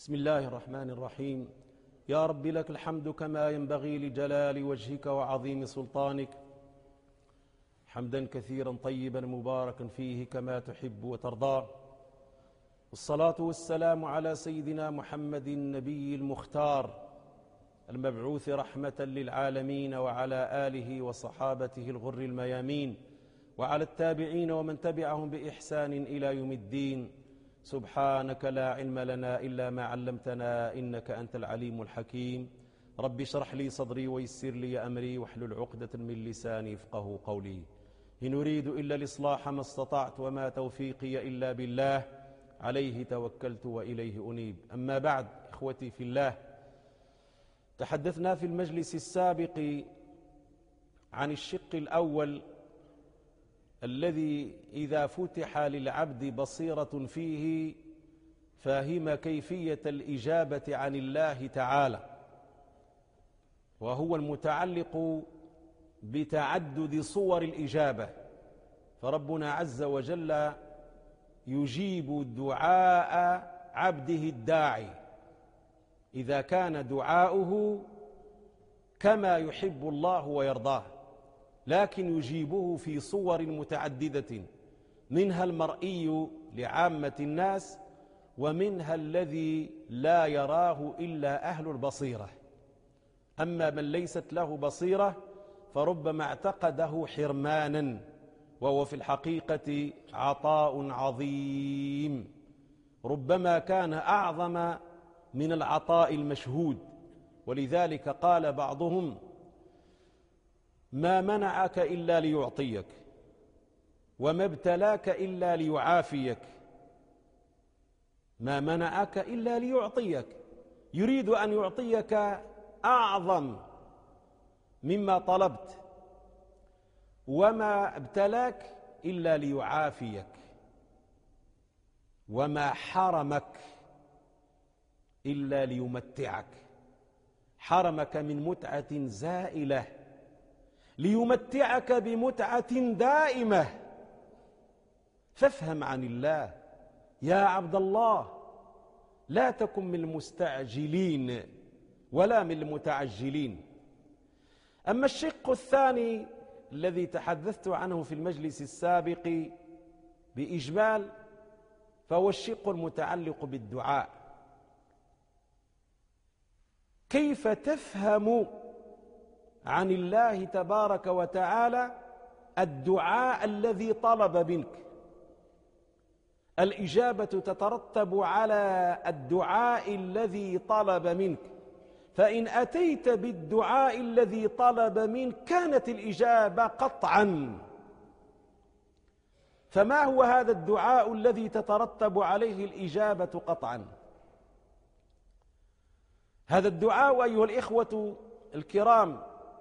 بسم الله الرحمن الرحيم. يا رب لك الحمد كما ينبغي لجلال وجهك وعظيم سلطانك، حمدا كثيرا طيبا مباركا فيه كما تحب وترضى، والصلاة والسلام على سيدنا محمد النبي المختار المبعوث رحمة للعالمين، وعلى آله وصحابته الغر الميامين، وعلى التابعين ومن تبعهم بإحسان إلى يوم الدين. سبحانك لا علم لنا إلا ما علمتنا إنك أنت العليم الحكيم. رب اشرح لي صدري ويسر لي أمري واحلل عقدة من لساني يفقهوا قولي. إن أريد إلا الإصلاح ما استطعت وما توفيقي إلا بالله، عليه توكلت وإليه أنيب. أما بعد، إخوتي في الله، تحدثنا في المجلس السابق عن الشق الأول الذي إذا فتح للعبد بصيرة فيه فهم كيفية الإجابة عن الله تعالى، وهو المتعلق بتعدد صور الإجابة. فربنا عز وجل يجيب دعاء عبده الداعي إذا كان دعاؤه كما يحب الله ويرضاه، لكن يجيبه في صور متعددة، منها المرئي لعامة الناس، ومنها الذي لا يراه إلا أهل البصيرة. أما من ليست له بصيرة فربما اعتقده حرمانا، وهو في الحقيقة عطاء عظيم، ربما كان أعظم من العطاء المشهود. ولذلك قال بعضهم: ما منعك إلا ليعطيك، وما ابتلاك إلا ليعافيك. ما منعك إلا ليعطيك، يريد أن يعطيك أعظم مما طلبت، وما ابتلاك إلا ليعافيك، وما حرمك إلا ليمتعك. حرمك من متعة زائلة ليمتعك بمتعة دائمة. فافهم عن الله يا عبد الله، لا تكن من المستعجلين ولا من المتعجلين. أما الشق الثاني الذي تحدثت عنه في المجلس السابق بإجمال، فهو الشق المتعلق بالدعاء. كيف تفهم عن الله تبارك وتعالى الدعاء الذي طلب منك؟ الإجابة تترتب على الدعاء الذي طلب منك، فإن أتيت بالدعاء الذي طلب منك كانت الإجابة قطعا. فما هو هذا الدعاء الذي تترتب عليه الإجابة قطعا؟ هذا الدعاء أيها الإخوة الكرام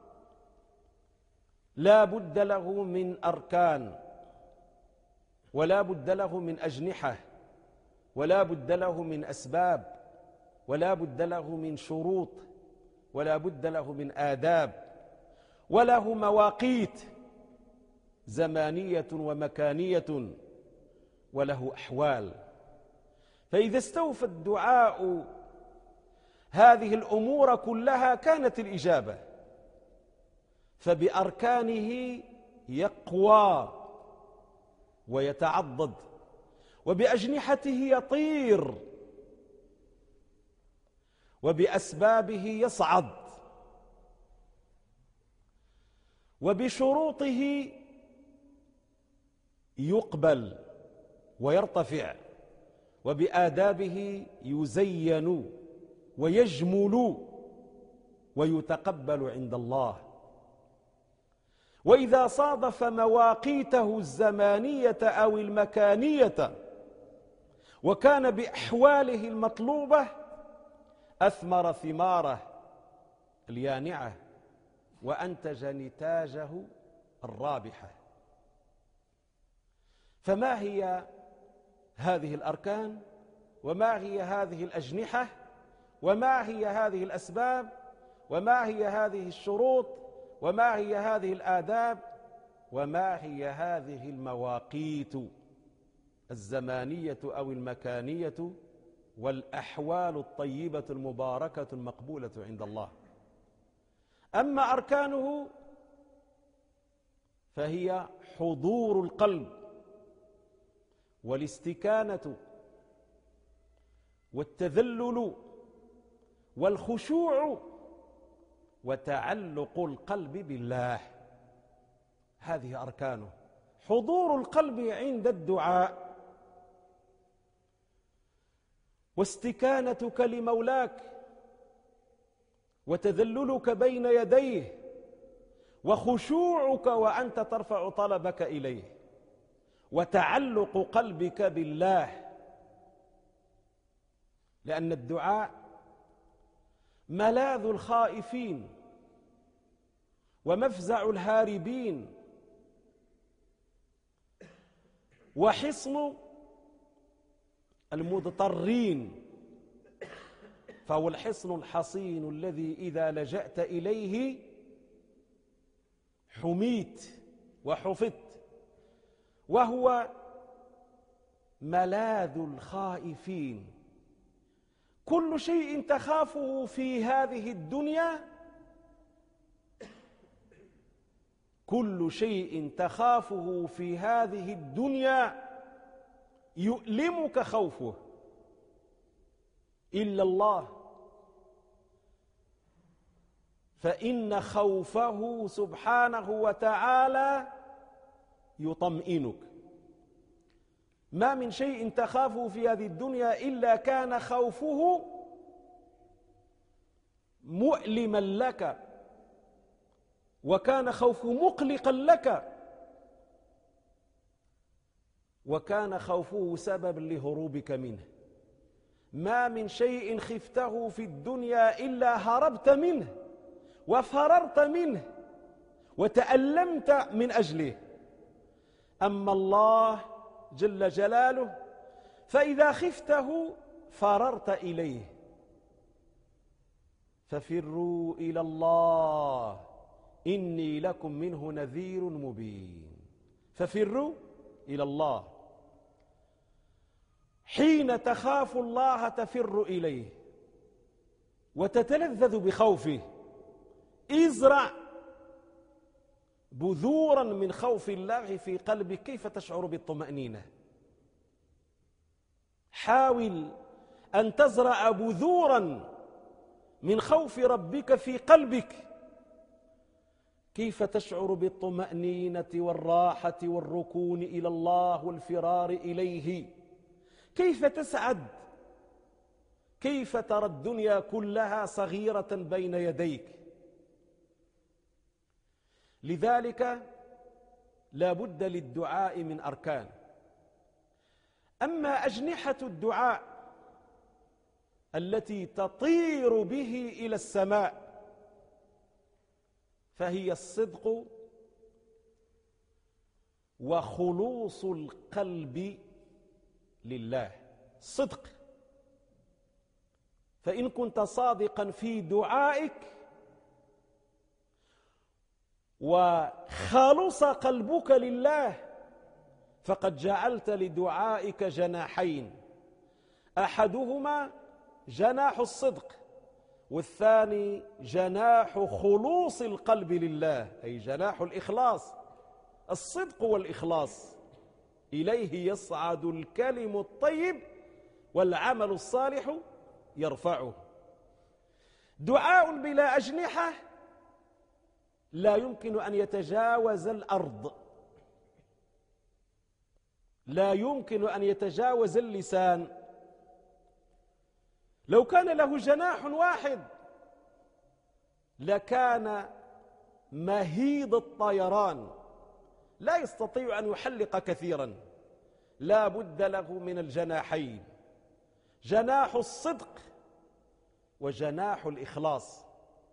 لا بد له من أركان، ولا بد له من أجنحة، ولا بد له من أسباب، ولا بد له من شروط، ولا بد له من آداب، وله مواقيت زمانية ومكانية، وله أحوال. فإذا استوفى الدعاء هذه الأمور كلها كانت الإجابة. فبأركانه يقوى ويتعضد، وبأجنحته يطير، وبأسبابه يصعد، وبشروطه يقبل ويرتفع، وبآدابه يزين ويجمل ويتقبل عند الله. وإذا صادف مواقيته الزمانية أو المكانية وكان بأحواله المطلوبة أثمر ثماره اليانعة وأنتج نتاجه الرابحة. فما هي هذه الأركان؟ وما هي هذه الأجنحة؟ وما هي هذه الأسباب؟ وما هي هذه الشروط؟ وما هي هذه الآداب؟ وما هي هذه المواقيت الزمانية أو المكانية والأحوال الطيبة المباركة المقبولة عند الله. أما أركانه فهي حضور القلب والاستكانة والتذلل والخشوع وتعلق القلب بالله. هذه أركانه: حضور القلب عند الدعاء، واستكانتك لمولاك، وتذللك بين يديه، وخشوعك وأنت ترفع طلبك إليه، وتعلق قلبك بالله. لأن الدعاء ملاذ الخائفين ومفزع الهاربين وحصن المضطرين، فهو الحصن الحصين الذي إذا لجأت إليه حميت وحفظت، وهو ملاذ الخائفين. كل شيء تخافه في هذه الدنيا، كل شيء تخافه في هذه الدنيا يؤلمك خوفه إلا الله، فإن خوفه سبحانه وتعالى يطمئنك. ما من شيء تخافه في هذه الدنيا إلا كان خوفه مؤلما لك، وكان خوفه مقلقا لك، وكان خوفه سبب لهروبك منه. ما من شيء خفته في الدنيا إلا هربت منه وفررت منه وتألمت من أجله. أما الله جل جلاله فإذا خفته فررت إليه. ففروا إلى الله إني لكم منه نذير مبين. ففروا إلى الله. حين تخاف الله تفر إليه وتتلذذ بخوفه. ازرع بذورا من خوف الله في قلبك، كيف تشعر بالطمأنينة؟ حاول أن تزرع بذورا من خوف ربك في قلبك، كيف تشعر بالطمأنينة والراحة والركون إلى الله والفرار إليه؟ كيف تسعد؟ كيف ترى الدنيا كلها صغيرة بين يديك؟ لذلك لا بد للدعاء من أركان. أما أجنحة الدعاء التي تطير به إلى السماء فهي الصدق وخلوص القلب لله. صدق، فإن كنت صادقا في دعائك وخلص قلبك لله فقد جعلت لدعائك جناحين، أحدهما جناح الصدق والثاني جناح خلوص القلب لله، أي جناح الإخلاص. الصدق والإخلاص إليه يصعد الكلم الطيب والعمل الصالح يرفعه. دعاء بلا أجنحة لا يمكن أن يتجاوز الأرض، لا يمكن أن يتجاوز اللسان. لو كان له جناح واحد لكان مهيض الطيران، لا يستطيع أن يحلق كثيرا. لا بد له من الجناحين، جناح الصدق وجناح الإخلاص.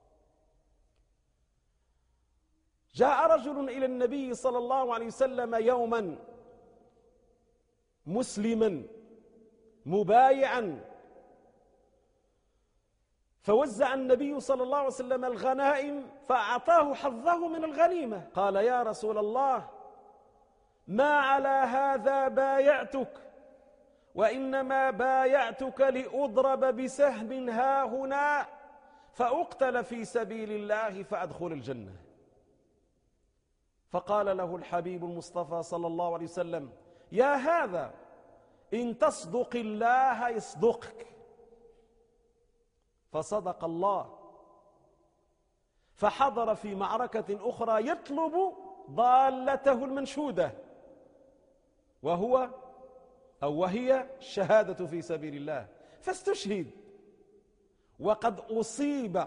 جاء رجل إلى النبي صلى الله عليه وسلم يوما مسلما مبايعا، فوزع النبي صلى الله عليه وسلم الغنائم فأعطاه حظه من الغنيمة. قال: يا رسول الله، ما على هذا بايعتك وإنما بايعتك لأضرب بسهم هاهنا فأقتل في سبيل الله فأدخل الجنة. فقال له الحبيب المصطفى صلى الله عليه وسلم: يا هذا، إن تصدق الله يصدقك. فصدق الله، فحضر في معركة أخرى يطلب ضالته المنشودة، وهي الشهادة في سبيل الله، فاستشهد وقد أصيب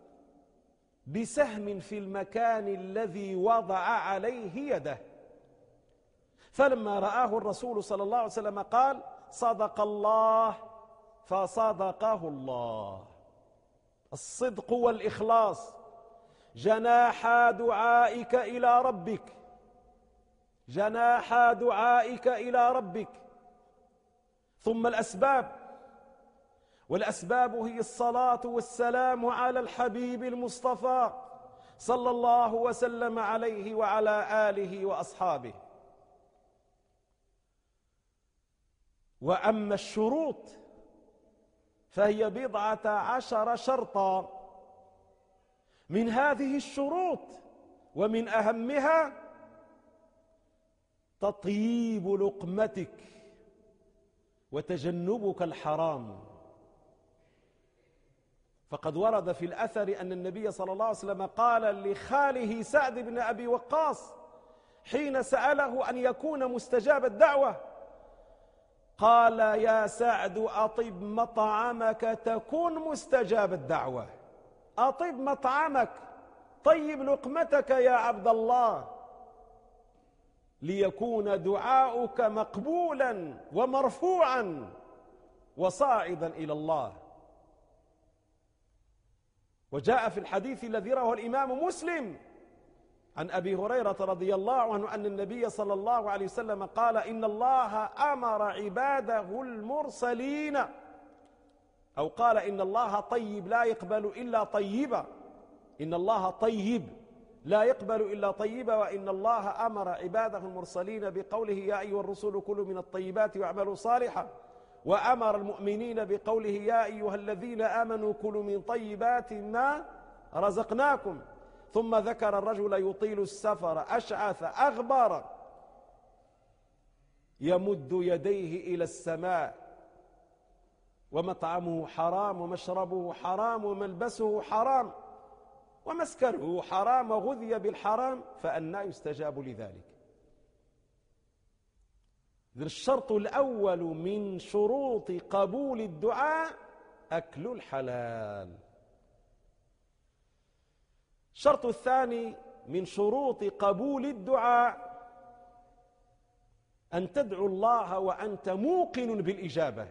بسهم في المكان الذي وضع عليه يده. فلما رآه الرسول صلى الله عليه وسلم قال: صدق الله فصدقه الله. الصدق والإخلاص جناح دعائك إلى ربك، جناح دعائك إلى ربك. ثم الأسباب، والأسباب هي الصلاة والسلام على الحبيب المصطفى صلى الله وسلم عليه وعلى آله وأصحابه. وأما الشروط فهي 12 شرطا. من هذه الشروط ومن أهمها تطيب لقمتك وتجنبك الحرام. فقد ورد في الأثر أن النبي صلى الله عليه وسلم قال لخاله سعد بن أبي وقاص حين سأله أن يكون مستجاب الدعوة، قال: يا سعد أطب مطعمك تكون مستجاب الدعوة. أطب مطعمك، طيب لقمتك يا عبد الله، ليكون دعاؤك مقبولا ومرفوعا وصاعدا إلى الله. وجاء في الحديث الذي رواه الإمام مسلم عن أبي هريرة رضي الله عنه أن النبي صلى الله عليه وسلم قال: إن الله أمر عباده المرسلين، أو قال: إن الله طيب لا يقبل إلا طيبا، إن الله طيب لا يقبل إلا طيبا، وإن الله أمر عباده المرسلين بقوله: يا أيها الرسل كلوا من الطيبات واعملوا صالحا، وأمر المؤمنين بقوله: يا أيها الذين آمنوا كلوا من طيبات ما رزقناكم. ثم ذكر الرجل يطيل السفر أشعث أغبر يمد يديه إلى السماء، ومطعمه حرام ومشربه حرام وملبسه حرام ومسكنه حرام وغذي بالحرام، فأنى يستجاب لذلك؟ الشرط الأول من شروط قبول الدعاء أكل الحلال. الشرط الثاني من شروط قبول الدعاء أن تدعو الله وأنت موقن بالإجابة.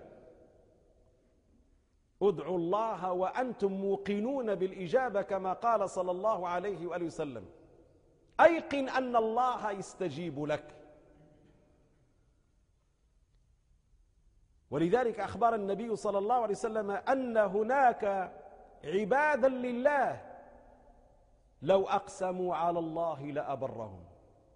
ادعوا الله وأنتم موقنون بالإجابة، كما قال صلى الله عليه وآله وسلم: أيقن أن الله يستجيب لك. ولذلك أخبر النبي صلى الله عليه وسلم أن هناك عبادا لله لو أقسموا على الله لأبرهم.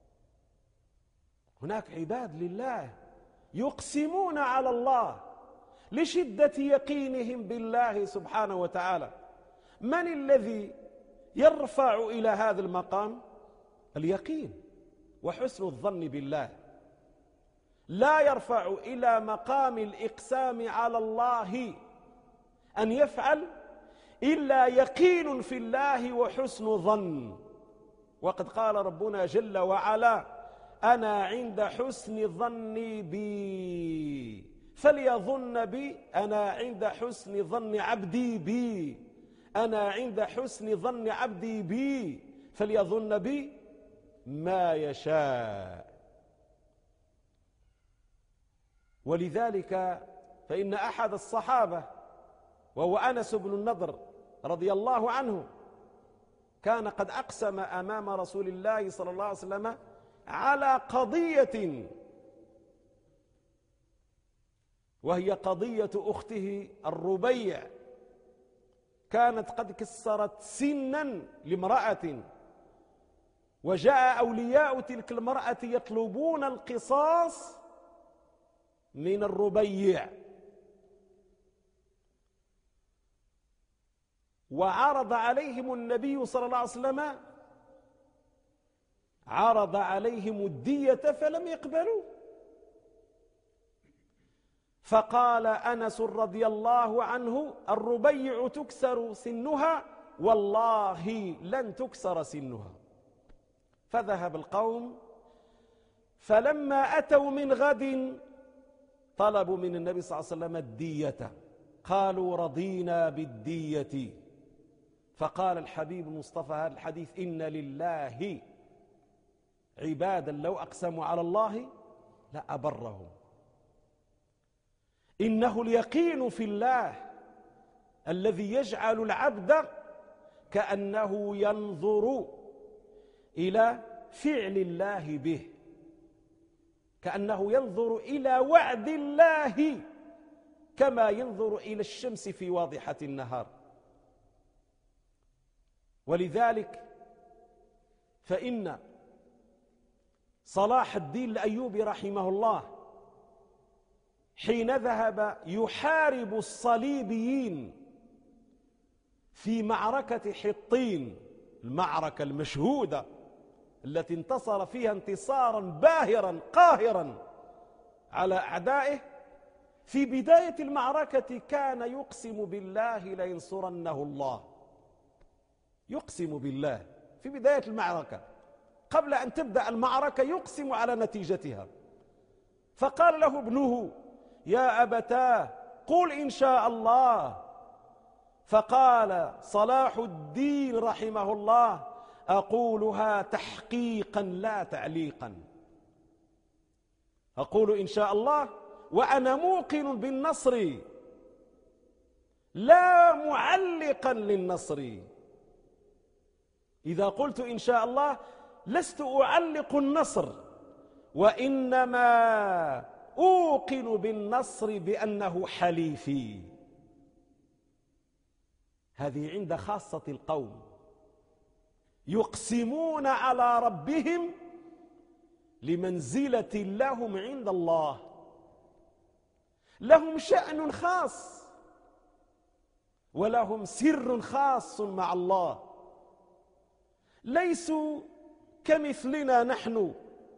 هناك عباد لله يقسمون على الله لشدة يقينهم بالله سبحانه وتعالى. من الذي يرفع إلى هذا المقام؟ اليقين وحسن الظن بالله. لا يرفع إلى مقام الإقسام على الله أن يفعل إلا يقين في الله وحسن ظن. وقد قال ربنا جل وعلا: أنا عند حسن ظني بي فليظن بي، أنا عند حسن ظن عبدي بي، أنا عند حسن ظن عبدي بي فليظن بي ما يشاء. ولذلك فإن أحد الصحابة وهو أنس بن النضر رضي الله عنه كان قد أقسم أمام رسول الله صلى الله عليه وسلم على قضية، وهي قضية أخته الربيع، كانت قد كسرت سنا لامرأة، وجاء أولياء تلك المرأة يطلبون القصاص من الربيع، وعرض عليهم النبي صلى الله عليه وسلم، عرض عليهم الدية فلم يقبلوا. فقال أنس رضي الله عنه: الربيع تكسر سنها والله لن تكسر سنها. فذهب القوم، فلما أتوا من غد طلبوا من النبي صلى الله عليه وسلم الدية، قالوا: رضينا بالدية. فقال الحبيب المصطفى هذا الحديث: إن لله عبادا لو أقسموا على الله لأبرهم. إنه اليقين في الله الذي يجعل العبد كأنه ينظر إلى فعل الله به، كأنه ينظر إلى وعد الله كما ينظر إلى الشمس في واضحة النهار. ولذلك فإن صلاح الدين الأيوبي رحمه الله حين ذهب يحارب الصليبيين في معركة حطين، المعركة المشهودة التي انتصر فيها انتصارا باهرا قاهرا على أعدائه، في بداية المعركة كان يقسم بالله لينصرنه الله، يقسم بالله في بداية المعركة قبل أن تبدأ المعركة يقسم على نتيجتها. فقال له ابنه: يا أبتاه قل إن شاء الله. فقال صلاح الدين رحمه الله: أقولها تحقيقا لا تعليقا، أقول إن شاء الله وأنا موقن بالنصر لا معلقا للنصر. إذا قلت إن شاء الله لست أعلق النصر، وإنما أوقن بالنصر بأنه حليفي. هذه عند خاصة القوم، يقسمون على ربهم لمنزلة لهم عند الله، لهم شأن خاص ولهم سر خاص مع الله، ليسوا كمثلنا نحن.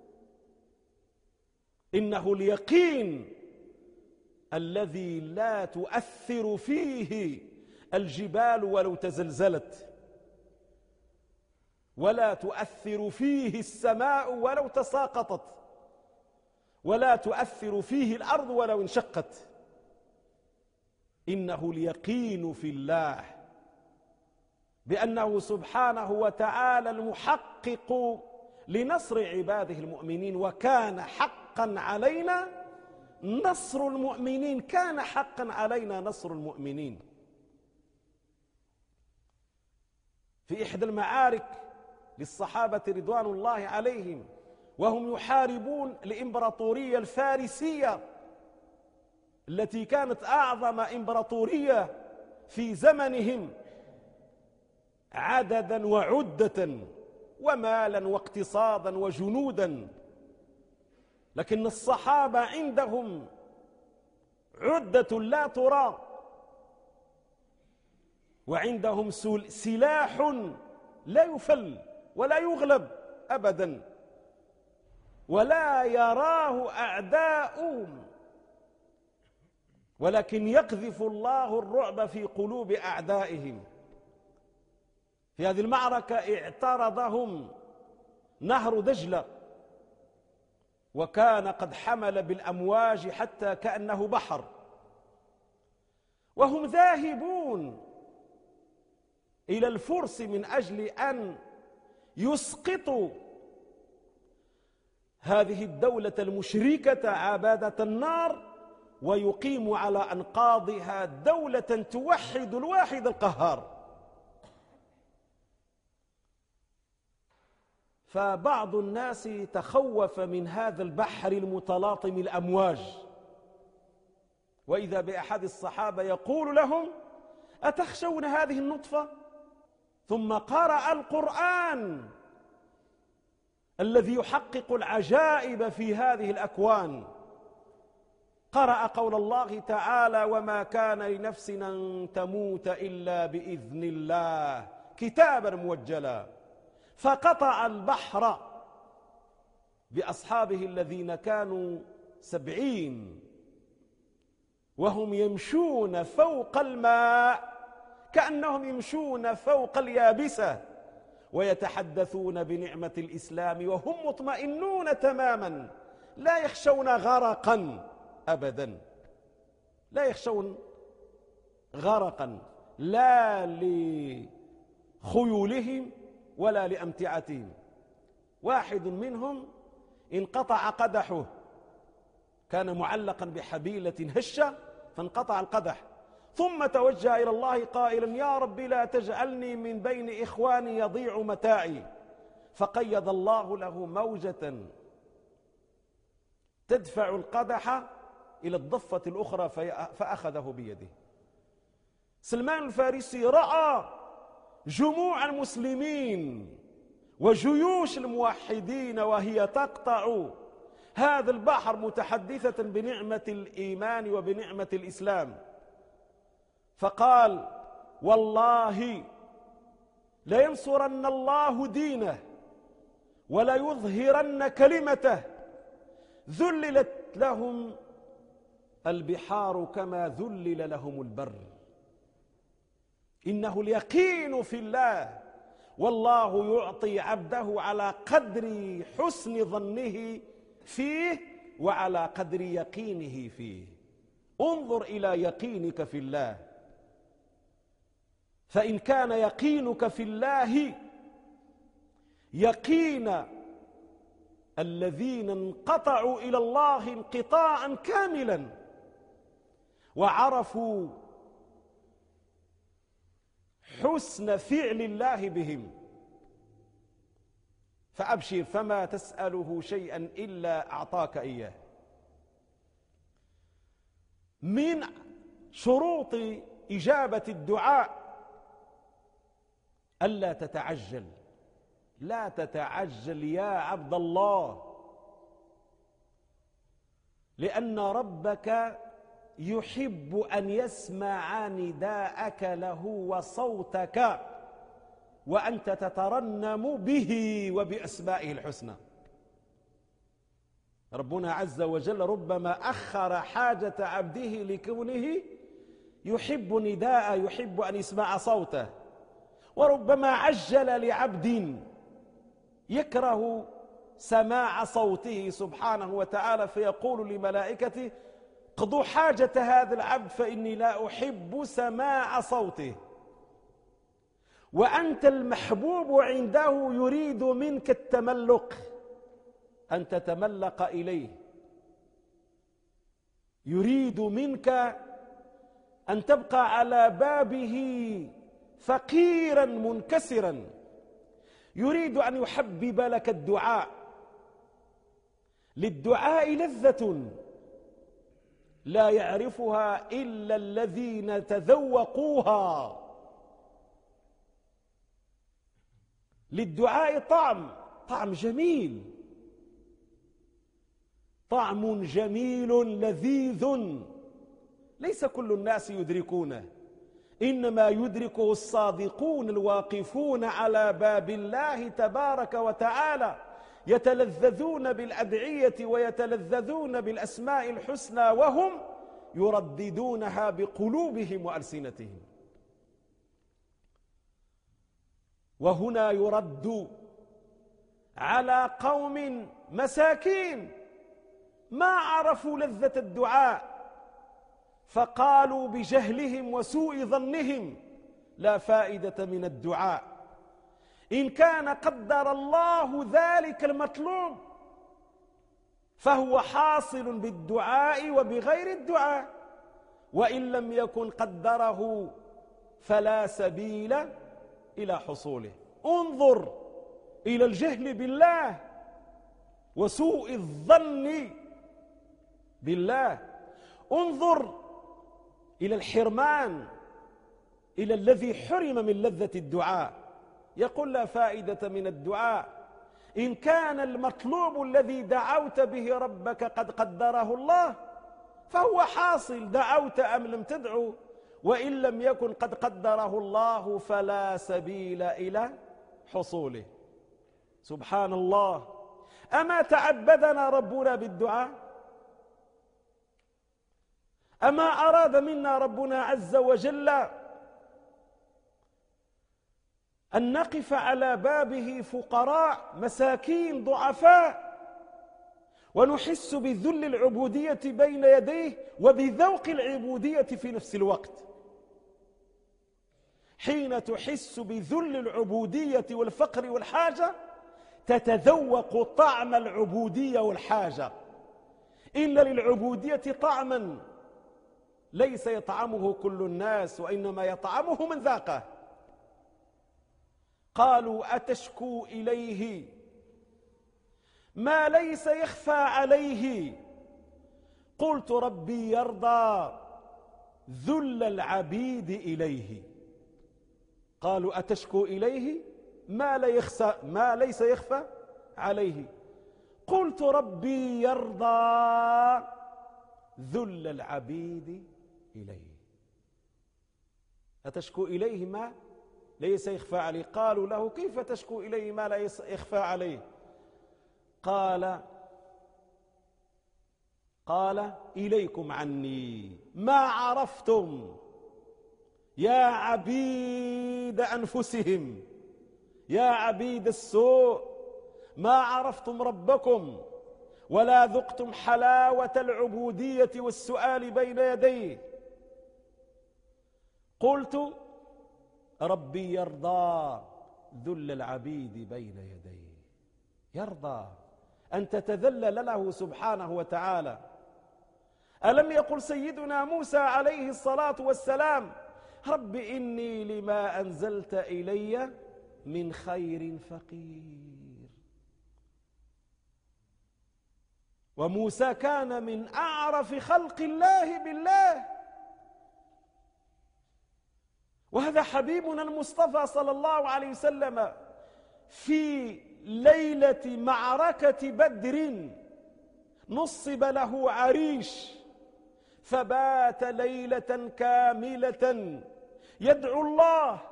إنه اليقين الذي لا تؤثر فيه الجبال ولو تزلزلت، ولا تؤثر فيه السماء ولو تساقطت، ولا تؤثر فيه الأرض ولو انشقت. إنه اليقين في الله بأنه سبحانه وتعالى المحقق لنصر عباده المؤمنين، وكان حقا علينا نصر المؤمنين، كان حقا علينا نصر المؤمنين. في إحدى المعارك للصحابة رضوان الله عليهم وهم يحاربون الإمبراطورية الفارسية التي كانت أعظم إمبراطورية في زمنهم عددا وعدة ومالا واقتصادا وجنودا، لكن الصحابة عندهم عدة لا ترى، وعندهم سلاح لا يفل ولا يغلب أبدا، ولا يراه أعداؤهم، ولكن يقذف الله الرعب في قلوب أعدائهم. في هذه المعركة اعترضهم نهر دجلة، وكان قد حمل بالأمواج حتى كأنه بحر، وهم ذاهبون إلى الفرس من أجل أن يسقطوا هذه الدولة المشركة عبادة النار، ويقيموا على أنقاضها دولة توحد الواحد القهار. فبعض الناس تخوف من هذا البحر المتلاطم الأمواج، وإذا بأحد الصحابة يقول لهم: أتخشون هذه النطفة؟ ثم قرأ القرآن الذي يحقق العجائب في هذه الأكوان، قرأ قول الله تعالى: وما كان لنفس أن تموت إلا بإذن الله كتابا موجلا، فقطع البحر بأصحابه الذين كانوا 70 وهم يمشون فوق الماء كأنهم يمشون فوق اليابسة، ويتحدثون بنعمة الإسلام وهم مطمئنون تماما، لا يخشون غرقا أبدا، لا يخشون غرقا، لا لخيولهم ولا لأمتعتهم. واحد منهم انقطع قدحه، كان معلقا بحبيلة هشة فانقطع القدح، ثم توجه إلى الله قائلا: يا رب لا تجعلني من بين إخواني يضيع متاعي، فقيض الله له موجة تدفع القدح إلى الضفة الأخرى فأخذه بيده. سلمان الفارسي رأى جموع المسلمين وجيوش الموحدين وهي تقطع هذا البحر متحدثة بنعمة الإيمان وبنعمة الإسلام، فقال: والله لينصرن الله دينه وليظهرن كلمته، ذللت لهم البحار كما ذلل لهم البر، إنه اليقين في الله، والله يعطي عبده على قدر حسن ظنه فيه وعلى قدر يقينه فيه. انظر إلى يقينك في الله، فإن كان يقينك في الله يقين الذين انقطعوا إلى الله انقطاعا كاملا وعرفوا حسن فعل الله بهم، فأبشر، فما تسأله شيئا إلا أعطاك إياه. من شروط إجابة الدعاء ألا تتعجل، لا تتعجل يا عبد الله، لأن ربك يحب أن يسمع نداءك له وصوتك وأنت تترنم به وبأسمائه الحسنى. ربنا عز وجل ربما أخر حاجة عبده لكونه يحب نداء، يحب أن يسمع صوته، وربما عجل لعبد يكره سماع صوته سبحانه وتعالى، فيقول لملائكته: قضوا حاجة هذا العبد فإني لا أحب سماع صوته. وأنت المحبوب عنده يريد منك التملق، أن تتملق إليه، يريد منك أن تبقى على بابه فقيرا منكسرا، يريد أن يحبب لك الدعاء. للدعاء لذة لا يعرفها إلا الذين تذوقوها، للدعاء طعم جميل، طعم جميل لذيذ ليس كل الناس يدركونه، إنما يدركه الصادقون الواقفون على باب الله تبارك وتعالى، يتلذذون بالأدعية ويتلذذون بالأسماء الحسنى وهم يرددونها بقلوبهم وألسنتهم. وهنا يرد على قوم مساكين ما عرفوا لذة الدعاء، فقالوا بجهلهم وسوء ظنهم: لا فائدة من الدعاء، إن كان قدر الله ذلك المطلوب فهو حاصل بالدعاء وبغير الدعاء، وإن لم يكن قدره فلا سبيل إلى حصوله. انظر إلى الجهل بالله وسوء الظن بالله، انظر إلى الحرمان، إلى الذي حرم من لذة الدعاء، يقول: لا فائدة من الدعاء، إن كان المطلوب الذي دعوت به ربك قد قدره الله فهو حاصل، دعوت أم لم تدعو، وإن لم يكن قد قدره الله فلا سبيل إلى حصوله. سبحان الله. أما تعبدنا ربنا بالدعاء؟ أما أراد منا ربنا عز وجل أن نقف على بابه فقراء مساكين ضعفاء، ونحس بذل العبودية بين يديه وبذوق العبودية في نفس الوقت؟ حين تحس بذل العبودية والفقر والحاجة تتذوق طعم العبودية والحاجة. إن للعبودية طعما ليس يطعمه كل الناس، وإنما يطعمه من ذاقه. قالوا أتشكو إليه ما ليس يخفى عليه؟ قلت ربي يرضى ذل العبيد إليه. قالوا أتشكو إليه ما ليس يخفى عليه؟ قلت ربي يرضى ذل العبيد إليه. أتشكو إليه ما ليس يخفى عليه؟ قالوا له كيف تشكو إليه ما لا يخفى عليه؟ قال إليكم عني ما عرفتم يا عبيد أنفسهم، يا عبيد السوء، ما عرفتم ربكم ولا ذقتم حلاوة العبودية والسؤال بين يديه. قلت ربي يرضى ذل العبيد بين يديه. يرضى أن تتذلل له سبحانه وتعالى. ألم يقل سيدنا موسى عليه الصلاة والسلام رب إني لما أنزلت إلي من خير فقير؟ وموسى كان من أعرف خلق الله بالله، وهذا حبيبنا المصطفى صلى الله عليه وسلم في ليلة معركة بدر نصب له عريش، فبات ليلة كاملة يدعو الله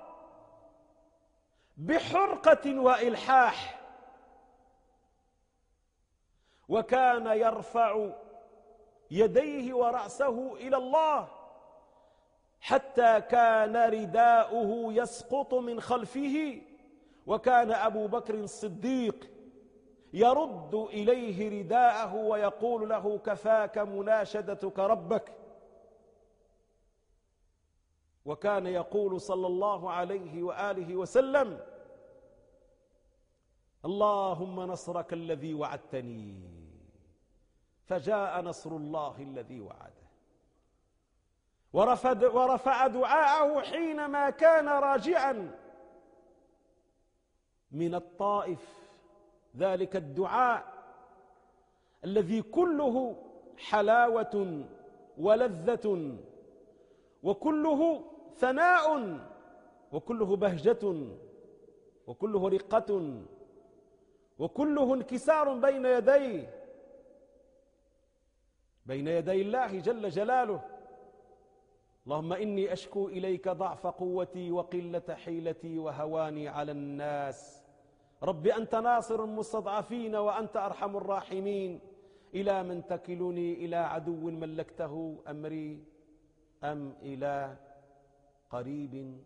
بحرقة وإلحاح، وكان يرفع يديه ورأسه إلى الله حتى كان رداؤه يسقط من خلفه، وكان أبو بكر الصديق يرد إليه رداءه ويقول له كفاك مناشدتك ربك. وكان يقول صلى الله عليه وآله وسلم اللهم نصرك الذي وعدتني، فجاء نصر الله الذي وعده. ورفع دعاءه حينما كان راجعا من الطائف، ذلك الدعاء الذي كله حلاوة ولذة وكله ثناء وكله بهجة وكله رقة وكله انكسار بين يدي الله جل جلاله. اللهم إني أشكو إليك ضعف قوتي وقلة حيلتي وهواني على الناس. رب أنت ناصر المستضعفين وأنت أرحم الراحمين. إلى من تكلني؟ إلى عدو ملكته أمري أم إلى قريب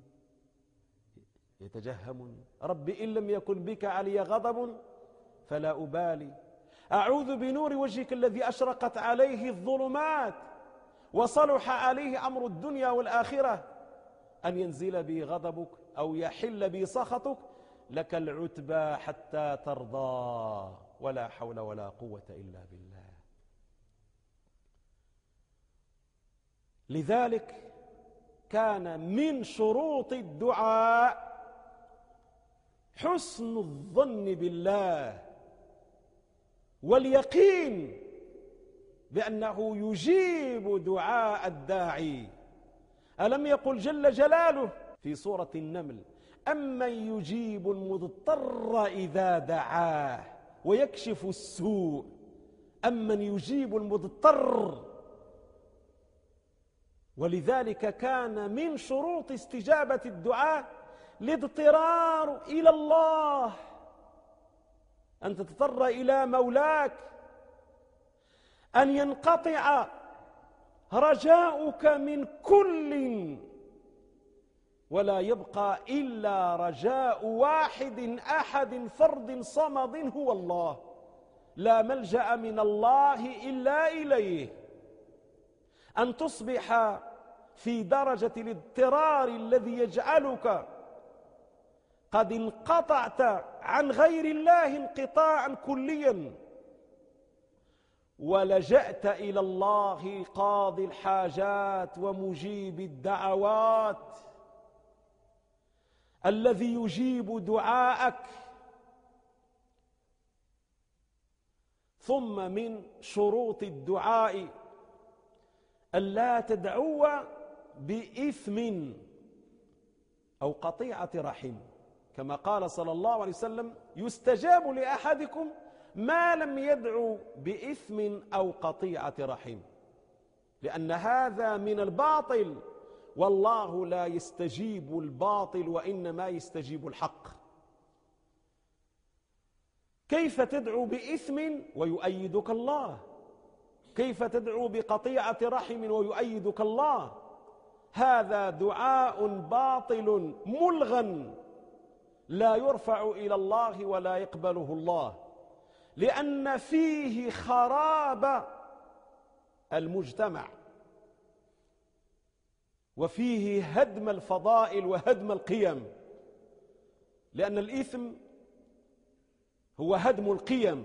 يتجهمني؟ رب إن لم يكن بك علي غضب فلا أبالي. أعوذ بنور وجهك الذي أشرقت عليه الظلمات وصلح عليه أمر الدنيا والآخرة أن ينزل بي غضبك أو يحل بي سخطك، لك العتبى حتى ترضى، ولا حول ولا قوة إلا بالله. لذلك كان من شروط الدعاء حسن الظن بالله واليقين بأنه يجيب دعاء الداعي. ألم يقل جل جلاله في سورة النمل أمن يجيب المضطر إذا دعاه ويكشف السوء؟ أمن يجيب المضطر ولذلك كان من شروط استجابة الدعاء الاضطرار إلى الله، أن تضطر إلى مولاك، أن ينقطع رجاؤك من كل ولا يبقى إلا رجاء واحد أحد فرد صمد هو الله، لا ملجأ من الله إلا إليه. أن تصبح في درجة الاضطرار الذي يجعلك قد انقطعت عن غير الله انقطاعا كليا، ولجأت إلى الله قاضي الحاجات ومجيب الدعوات الذي يجيب دعاءك. ثم من شروط الدعاء ألا تدعو بإثم أو قطيعة رحم، كما قال صلى الله عليه وسلم: يستجاب لأحدكم ما لم يدعو بإثم أو قطيعة رحم، لأن هذا من الباطل، والله لا يستجيب الباطل وإنما يستجيب الحق. كيف تدعو بإثم ويؤيدك الله؟ كيف تدعو بقطيعة رحم ويؤيدك الله؟ هذا دعاء باطل ملغى لا يرفع إلى الله ولا يقبله الله، لأن فيه خراب المجتمع، وفيه هدم الفضائل وهدم القيم، لأن الإثم هو هدم القيم،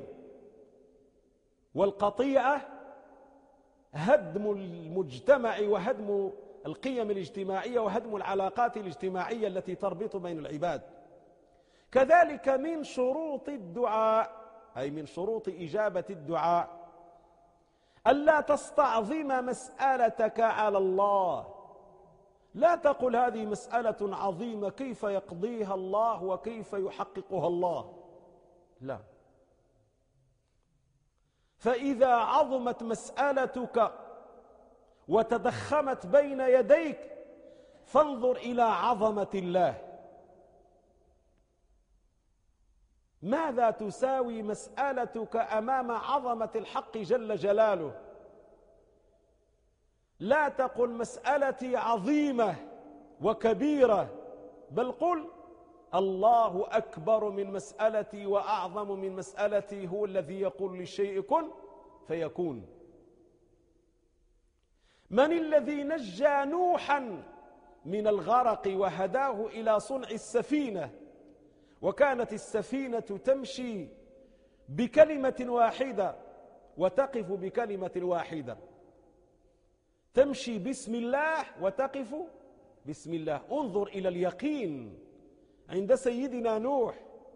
والقطيعة هدم المجتمع وهدم القيم الاجتماعية وهدم العلاقات الاجتماعية التي تربط بين العباد. كذلك من شروط الدعاء، أي من شروط إجابة الدعاء، ألا تستعظم مسألتك على الله. لا تقل هذه مسألة عظيمة كيف يقضيها الله وكيف يحققها الله، لا. فإذا عظمت مسألتك وتضخمت بين يديك فانظر إلى عظمة الله. ماذا تساوي مسألتك أمام عظمة الحق جل جلاله؟ لا تقل مسألتي عظيمة وكبيرة، بل قل الله أكبر من مسألتي وأعظم من مسألتي، هو الذي يقول للشيء كن فيكون. من الذي نجى نوحا من الغرق وهداه إلى صنع السفينة، وكانت السفينة تمشي بكلمة واحدة وتقف بكلمة واحدة، تمشي بسم الله وتقف بسم الله. انظر إلى اليقين عند سيدنا نوح،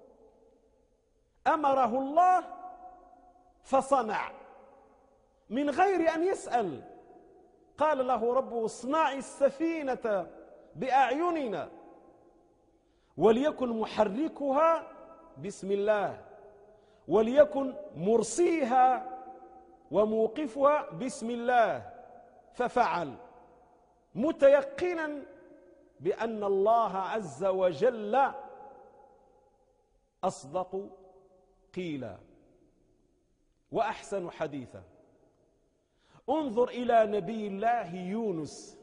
أمره الله فصنع من غير أن يسأل، قال له ربه: اصنع السفينة بأعيننا وليكن محركها بسم الله وليكن مرسيها وموقفها بسم الله، ففعل متيقنا بأن الله عز وجل أصدق قيلا وأحسن حديثا. انظر إلى نبي الله يونس،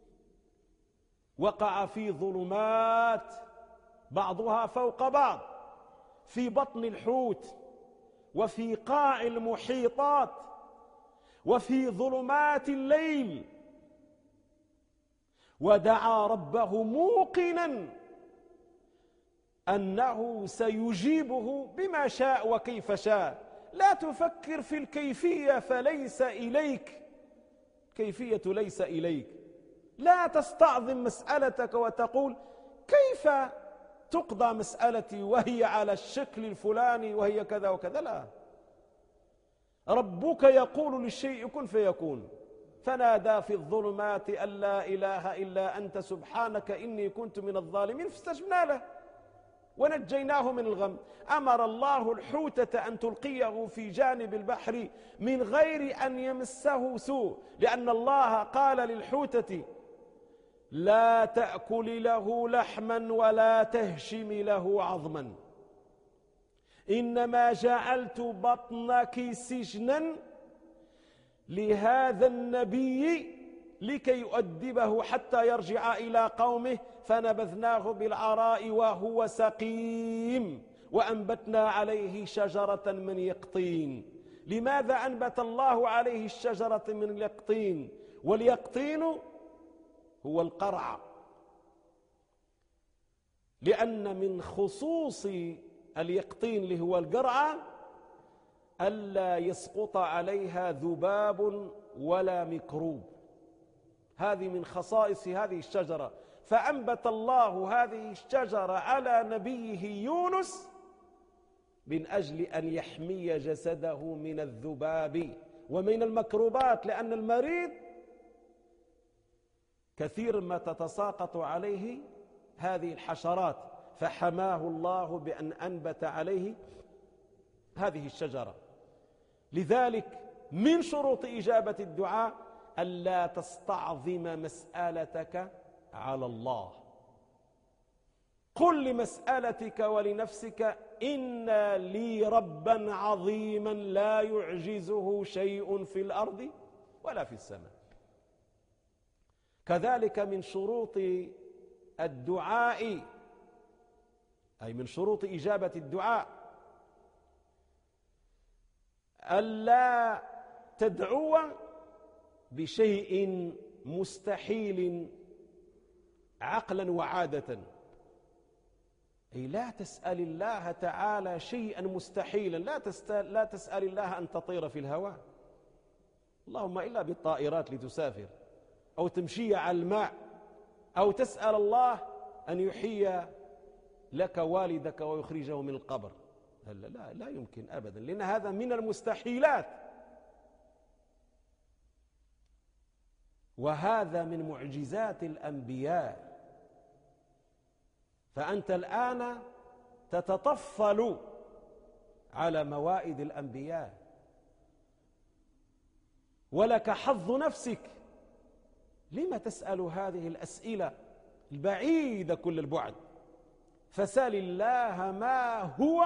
وقع في ظلمات بعضها فوق بعض، في بطن الحوت وفي قاع المحيطات وفي ظلمات الليل، ودعا ربه موقنا أنه سيجيبه بما شاء وكيف شاء. لا تفكر في الكيفية فليس إليك، الكيفية ليس إليك. لا تستعظم مسألتك وتقول كيف تقضى مسألتي وهي على الشكل الفلاني وهي كذا وكذا، لا. ربك يقول للشيء كن فيكون. فنادى في الظلمات أن لا إله إلا أنت سبحانك إني كنت من الظالمين، فاستجبنا له ونجيناه من الغم. أمر الله الحوتة أن تلقيه في جانب البحر من غير أن يمسه سوء، لأن الله قال للحوتة لا تأكل له لحما ولا تهشم له عظما، إنما جعلت بطنك سجنا لهذا النبي لكي يؤدبه حتى يرجع إلى قومه، فنبذناه بالعراء وهو سقيم وأنبتنا عليه شجرة من يقطين. لماذا أنبت الله عليه الشجرة من اليقطين؟ واليقطين هو القرع، لأن من خصوص اليقطين اللي هو القرعة ألا يسقط عليها ذباب ولا ميكروب، هذه من خصائص هذه الشجرة. فأنبت الله هذه الشجرة على نبيه يونس من أجل أن يحمي جسده من الذباب ومن الميكروبات، لأن المريض كثير ما تتساقط عليه هذه الحشرات، فحماه الله بأن أنبت عليه هذه الشجرة. لذلك من شروط إجابة الدعاء ألا تستعظم مسألتك على الله. قل لمسألتك ولنفسك إن لي ربا عظيما لا يعجزه شيء في الأرض ولا في السماء. كذلك من شروط الدعاء، أي من شروط إجابة الدعاء، ألا تدعو بشيء مستحيل عقلا وعادة، أي لا تسأل الله تعالى شيئا مستحيلا. لا تسأل الله أن تطير في الهواء، اللهم إلا بالطائرات لتسافر، أو تمشي على الماء، أو تسأل الله أن يحيي لك والدك ويخرجه من القبر. لا يمكن أبدا، لأن هذا من المستحيلات، وهذا من معجزات الأنبياء. فأنت الآن تتطفل على موائد الأنبياء، ولك حظ نفسك. لما تسأل هذه الأسئلة البعيدة كل البعد؟ فسال الله ما هو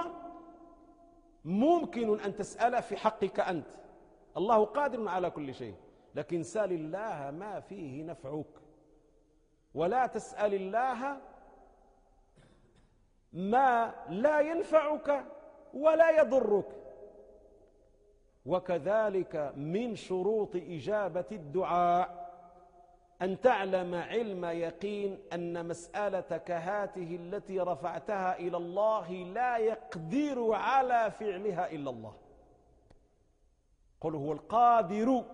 ممكن أن تسأل في حقك أنت، الله قادر على كل شيء، لكن سال الله ما فيه نفعك، ولا تسأل الله ما لا ينفعك ولا يضرك. وكذلك من شروط إجابة الدعاء أن تعلم علم يقين أن مسألتك هذه التي رفعتها إلى الله لا يقدر على فعلها إلا الله. قل هو القادر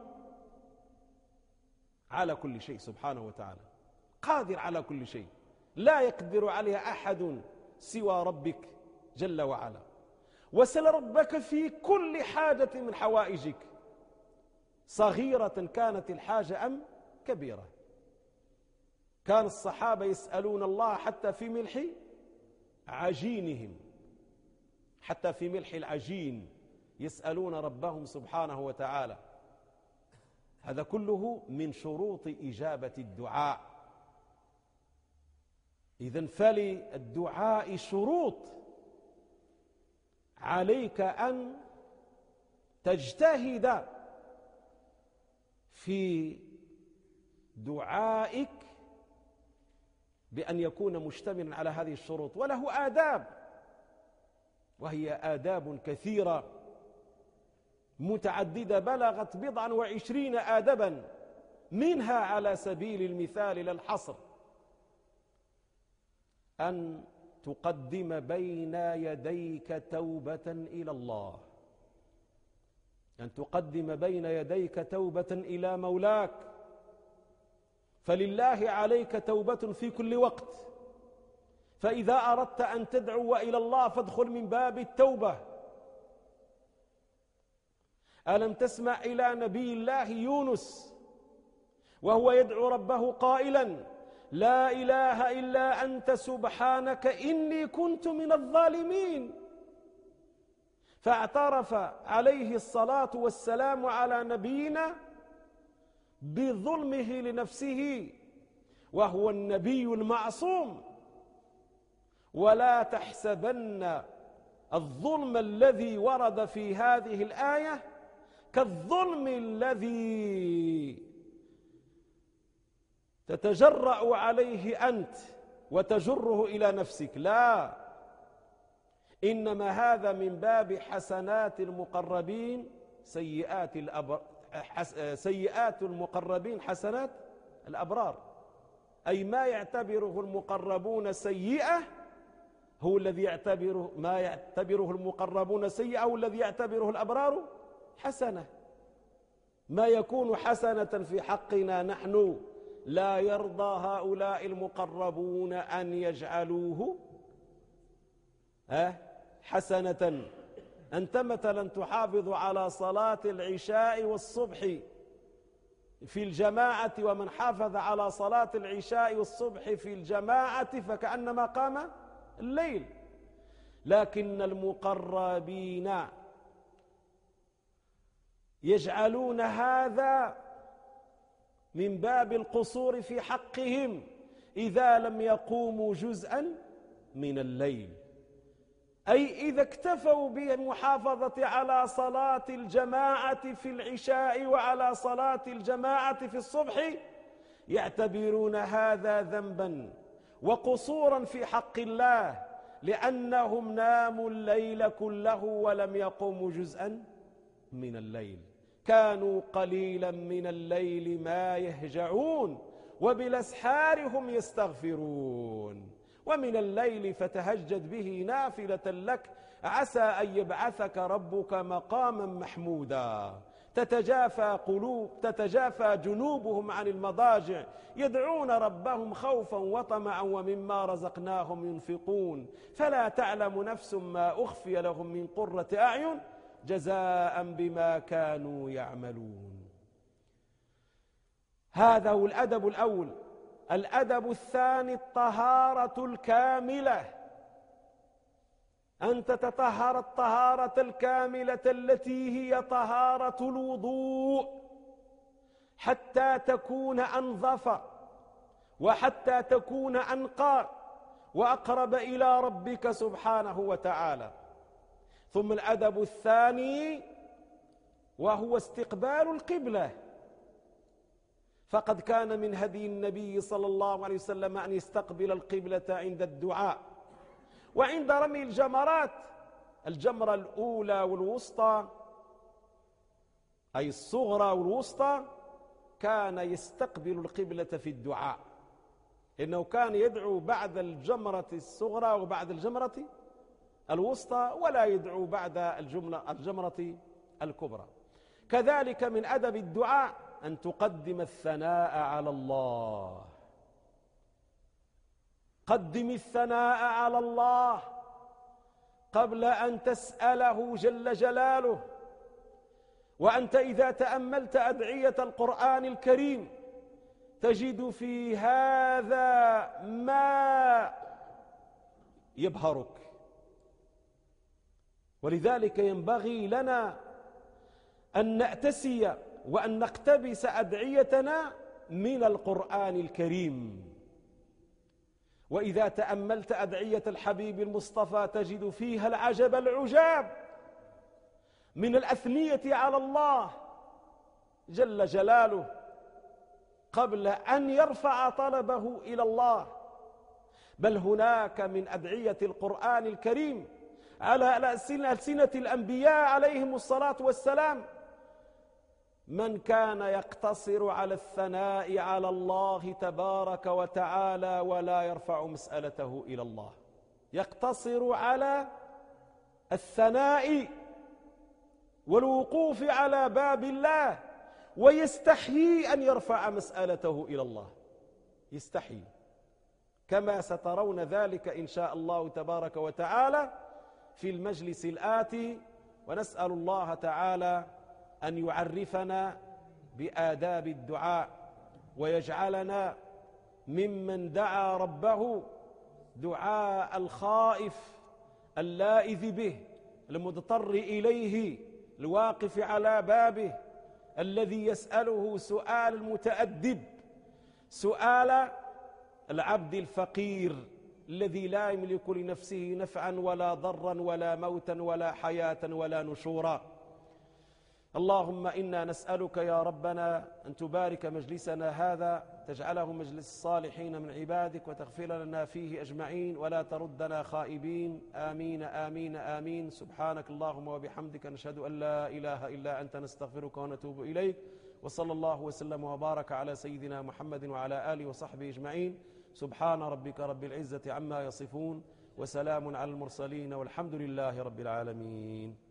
على كل شيء سبحانه وتعالى، قادر على كل شيء، لا يقدر عليها أحد سوى ربك جل وعلا. وسل ربك في كل حاجة من حوائجك، صغيرة كانت الحاجة أم كبيرة. كان الصحابة يسألون الله حتى في ملح عجينهم، حتى في ملح العجين يسألون ربهم سبحانه وتعالى. هذا كله من شروط إجابة الدعاء. إذن فللدعاء شروط، عليك أن تجتهد في دعائك بأن يكون مشتملا على هذه الشروط، وله آداب، وهي آداب كثيرة متعددة بلغت 27 آدبا، منها على سبيل المثال لا الحصر أن تقدم بين يديك توبة إلى الله، أن تقدم بين يديك توبة إلى مولاك. فلله عليك توبة في كل وقت، فإذا أردت أن تدعو إلى الله فادخل من باب التوبة. ألم تسمع إلى نبي الله يونس وهو يدعو ربه قائلا لا إله إلا أنت سبحانك إني كنت من الظالمين. فاعترف عليه الصلاة والسلام على نبينا بظلمه لنفسه، وهو النبي المعصوم. ولا تحسبن الظلم الذي ورد في هذه الآية كالظلم الذي تتجرأ عليه أنت وتجره إلى نفسك، لا، إنما هذا من باب حسنات المقربين سيئات المقربين حسنات الأبرار، أي ما يعتبره المقربون سيئة هو الذي يعتبره، ما يعتبره المقربون سيئة هو الذي يعتبره الأبرار حسنة. ما يكون حسنة في حقنا نحن لا يرضى هؤلاء المقربون أن يجعلوه حسنة. أنت مثلا تحافظ على صلاة العشاء والصبح في الجماعة، ومن حافظ على صلاة العشاء والصبح في الجماعة فكأنما قام الليل. لكن المقربين يجعلون هذا من باب القصور في حقهم إذا لم يقوموا جزءا من الليل، أي إذا اكتفوا بالمحافظة على صلاة الجماعة في العشاء وعلى صلاة الجماعة في الصبح يعتبرون هذا ذنبا وقصورا في حق الله، لأنهم ناموا الليل كله ولم يقوموا جزءا من الليل. كانوا قليلا من الليل ما يهجعون وبالأسحار هم يستغفرون. ومن الليل فتهجد به نافلة لك عسى أن يبعثك ربك مقاما محمودا. تتجافى جنوبهم عن المضاجع يدعون ربهم خوفا وطمعا ومما رزقناهم ينفقون. فلا تعلم نفس ما أخفي لهم من قرة أعين جزاء بما كانوا يعملون. هذا هو الأدب الأول. الأدب الثاني الطهارة الكاملة، أن تتطهر الطهارة الكاملة التي هي طهارة الوضوء حتى تكون أنظف وحتى تكون أنقى وأقرب إلى ربك سبحانه وتعالى. ثم الأدب الثاني وهو استقبال القبلة، فقد كان من هدي النبي صلى الله عليه وسلم أن يستقبل القبلة عند الدعاء وعند رمي الجمرات، الجمرة الأولى والوسطى أي الصغرى والوسطى، كان يستقبل القبلة في الدعاء، إنه كان يدعو بعد الجمرة الصغرى وبعد الجمرة الوسطى ولا يدعو بعد الجمرة الكبرى. كذلك من أدب الدعاء أن تقدم الثناء على الله. قدم الثناء على الله قبل أن تسأله جل جلاله. وأنت إذا تأملت أدعية القرآن الكريم تجد في هذا ما يبهرك. ولذلك ينبغي لنا أن نأتسي وأن نقتبس أدعيتنا من القرآن الكريم. وإذا تأملت أدعية الحبيب المصطفى تجد فيها العجب العجاب من الأثنية على الله جل جلاله قبل أن يرفع طلبه إلى الله. بل هناك من أدعية القرآن الكريم على ألسنة الأنبياء عليهم الصلاة والسلام من كان يقتصر على الثناء على الله تبارك وتعالى ولا يرفع مسألته إلى الله، يقتصر على الثناء والوقوف على باب الله ويستحيي أن يرفع مسألته إلى الله، يستحيي، كما سترون ذلك إن شاء الله تبارك وتعالى في المجلس الآتي. ونسأل الله تعالى أن يعرفنا بآداب الدعاء ويجعلنا ممن دعا ربه دعاء الخائف اللائذ به المضطر إليه الواقف على بابه الذي يسأله سؤال المتأدب، سؤال العبد الفقير الذي لا يملك لنفسه نفعا ولا ضرا ولا موتا ولا حياة ولا نشورا. اللهم إنا نسألك يا ربنا أن تبارك مجلسنا هذا، تجعله مجلس الصالحين من عبادك، وتغفر لنا فيه أجمعين، ولا تردنا خائبين. آمين آمين آمين. سبحانك اللهم وبحمدك، نشهد أن لا إله إلا أنت، نستغفرك ونتوب إليك. وصلى الله وسلم وبارك على سيدنا محمد وعلى آله وصحبه أجمعين. سبحان ربك رب العزة عما يصفون، وسلام على المرسلين، والحمد لله رب العالمين.